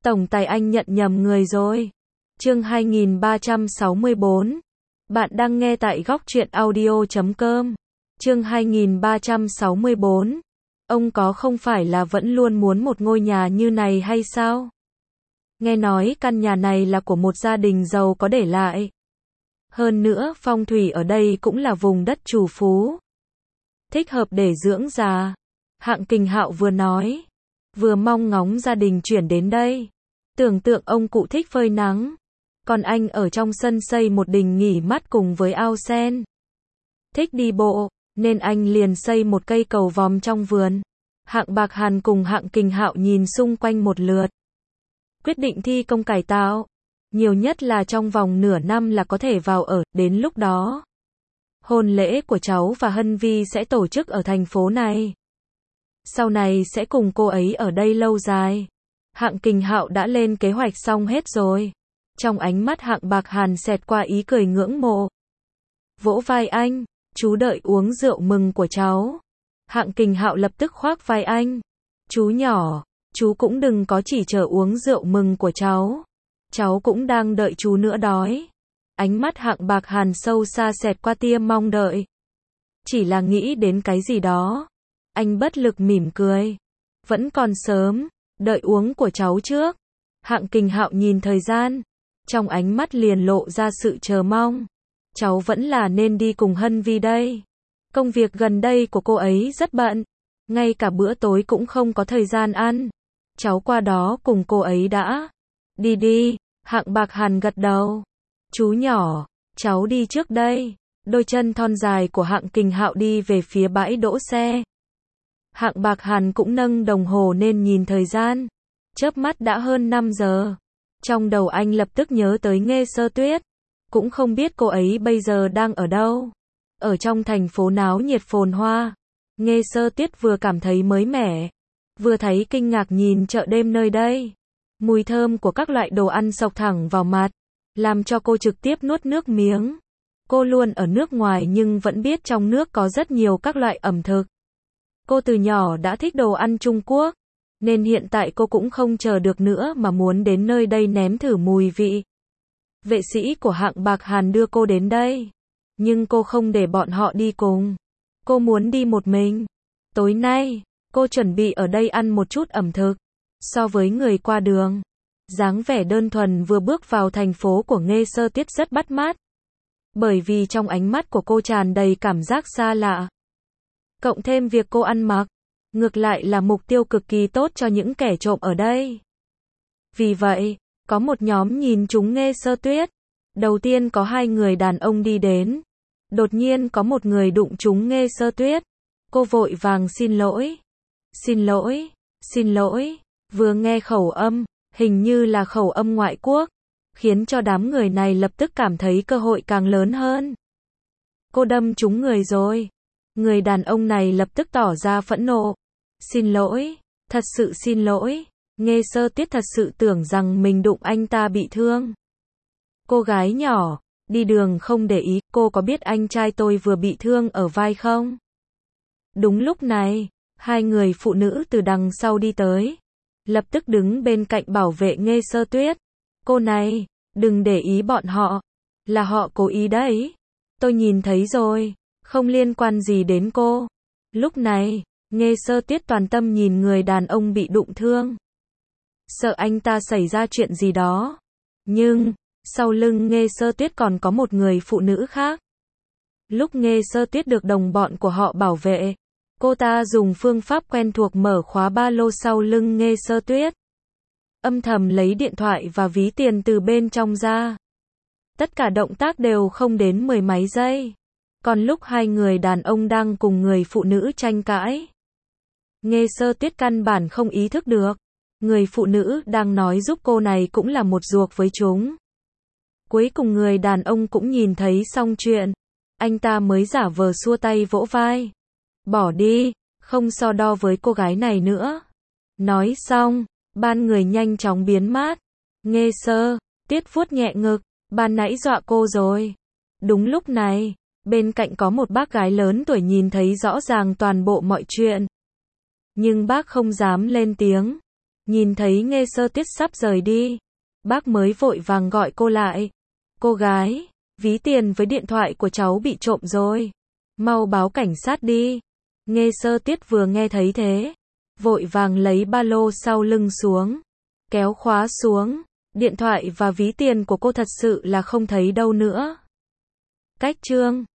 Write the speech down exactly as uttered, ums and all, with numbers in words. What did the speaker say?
Tổng tài anh nhận nhầm người rồi. Chương hai nghìn ba trăm sáu mươi bốn. Bạn đang nghe tại góc truyện audio chấm com. Chương hai nghìn ba trăm sáu mươi bốn. Ông có không phải là vẫn luôn muốn một ngôi nhà như này hay sao? Nghe nói căn nhà này là của một gia đình giàu có để lại. Hơn nữa, phong thủy ở đây cũng là vùng đất trù phú, thích hợp để dưỡng già. Hạng Kình Hạo vừa nói, vừa mong ngóng gia đình chuyển đến đây. Tưởng tượng ông cụ thích phơi nắng, còn anh ở trong sân xây một đình nghỉ mát cùng với ao sen. Thích đi bộ, nên anh liền xây một cây cầu vòm trong vườn. Hạng Bạc Hàn cùng Hạng Kình Hạo nhìn xung quanh một lượt, quyết định thi công cải tạo. Nhiều nhất là trong vòng nửa năm là có thể vào ở, đến lúc đó hôn lễ của cháu và Hân Vi sẽ tổ chức ở thành phố này. Sau này sẽ cùng cô ấy ở đây lâu dài. Hạng Kình Hạo đã lên kế hoạch xong hết rồi. Trong ánh mắt Hạng Bạc Hàn xẹt qua ý cười ngưỡng mộ. Vỗ vai anh, chú đợi uống rượu mừng của cháu. Hạng Kình Hạo lập tức khoác vai anh. Chú nhỏ, chú cũng đừng có chỉ chờ uống rượu mừng của cháu. Cháu cũng đang đợi chú nữa đói. Ánh mắt Hạng Bạc Hàn sâu xa xẹt qua tia mong đợi. Chỉ là nghĩ đến cái gì đó. Anh bất lực mỉm cười. Vẫn còn sớm, đợi uống của cháu trước. Hạng Kình Hạo nhìn thời gian, trong ánh mắt liền lộ ra sự chờ mong. Cháu vẫn là nên đi cùng Hân Vi đây. Công việc gần đây của cô ấy rất bận, ngay cả bữa tối cũng không có thời gian ăn. Cháu qua đó cùng cô ấy đã. Đi đi, Hạng Bạc Hàn gật đầu. Chú nhỏ, cháu đi trước đây. Đôi chân thon dài của Hạng Kình Hạo đi về phía bãi đỗ xe. Hạng Bạc Hàn cũng nâng đồng hồ nên nhìn thời gian. Chớp mắt đã hơn năm giờ. Trong đầu anh lập tức nhớ tới Nghê Sơ Tuyết. Cũng không biết cô ấy bây giờ đang ở đâu. Ở trong thành phố náo nhiệt phồn hoa. Nghê Sơ Tuyết vừa cảm thấy mới mẻ, vừa thấy kinh ngạc nhìn chợ đêm nơi đây. Mùi thơm của các loại đồ ăn xộc thẳng vào mặt, làm cho cô trực tiếp nuốt nước miếng. Cô luôn ở nước ngoài nhưng vẫn biết trong nước có rất nhiều các loại ẩm thực. Cô từ nhỏ đã thích đồ ăn Trung Quốc, nên hiện tại cô cũng không chờ được nữa mà muốn đến nơi đây nếm thử mùi vị. Vệ sĩ của Hạng Bạc Hàn đưa cô đến đây, nhưng cô không để bọn họ đi cùng. Cô muốn đi một mình. Tối nay, cô chuẩn bị ở đây ăn một chút ẩm thực. So với người qua đường, dáng vẻ đơn thuần vừa bước vào thành phố của Nghê Sơ Tuyết rất bắt mắt. Bởi vì trong ánh mắt của cô tràn đầy cảm giác xa lạ. Cộng thêm việc cô ăn mặc, ngược lại là mục tiêu cực kỳ tốt cho những kẻ trộm ở đây. Vì vậy, có một nhóm nhìn trúng Nghê Sơ Tuyết. Đầu tiên có hai người đàn ông đi đến. Đột nhiên có một người đụng trúng Nghê Sơ Tuyết. Cô vội vàng xin lỗi. Xin lỗi, xin lỗi. Vừa nghe khẩu âm, hình như là khẩu âm ngoại quốc, khiến cho đám người này lập tức cảm thấy cơ hội càng lớn hơn. Cô đâm trúng người rồi. Người đàn ông này lập tức tỏ ra phẫn nộ. Xin lỗi, thật sự xin lỗi. Nghê Sơ Tuyết thật sự tưởng rằng mình đụng anh ta bị thương. Cô gái nhỏ, đi đường không để ý, cô có biết anh trai tôi vừa bị thương ở vai không? Đúng lúc này, hai người phụ nữ từ đằng sau đi tới. Lập tức đứng bên cạnh bảo vệ Nghê Sơ Tuyết. Cô này, đừng để ý bọn họ. Là họ cố ý đấy. Tôi nhìn thấy rồi, không liên quan gì đến cô. Lúc này, Nghê Sơ Tuyết toàn tâm nhìn người đàn ông bị đụng thương. Sợ anh ta xảy ra chuyện gì đó. Nhưng, sau lưng Nghê Sơ Tuyết còn có một người phụ nữ khác. Lúc Nghê Sơ Tuyết được đồng bọn của họ bảo vệ, cô ta dùng phương pháp quen thuộc mở khóa ba lô sau lưng Nghê Sơ Tuyết. Âm thầm lấy điện thoại và ví tiền từ bên trong ra. Tất cả động tác đều không đến mười mấy giây. Còn lúc hai người đàn ông đang cùng người phụ nữ tranh cãi, Nghê Sơ Tuyết căn bản không ý thức được. Người phụ nữ đang nói giúp cô này cũng là một ruột với chúng. Cuối cùng người đàn ông cũng nhìn thấy xong chuyện. Anh ta mới giả vờ xua tay vỗ vai. Bỏ đi, không so đo với cô gái này nữa. Nói xong, ban người nhanh chóng biến mất. Nghê Sơ Tuyết vuốt nhẹ ngực, ban nãy dọa cô rồi. Đúng lúc này, bên cạnh có một bác gái lớn tuổi nhìn thấy rõ ràng toàn bộ mọi chuyện. Nhưng bác không dám lên tiếng. Nhìn thấy Nghe Sơ Tiết sắp rời đi, bác mới vội vàng gọi cô lại. Cô gái, ví tiền với điện thoại của cháu bị trộm rồi. Mau báo cảnh sát đi. Nghe Sơ Tiết vừa nghe thấy thế, vội vàng lấy ba lô sau lưng xuống, kéo khóa xuống. Điện thoại và ví tiền của cô thật sự là không thấy đâu nữa. Cách chương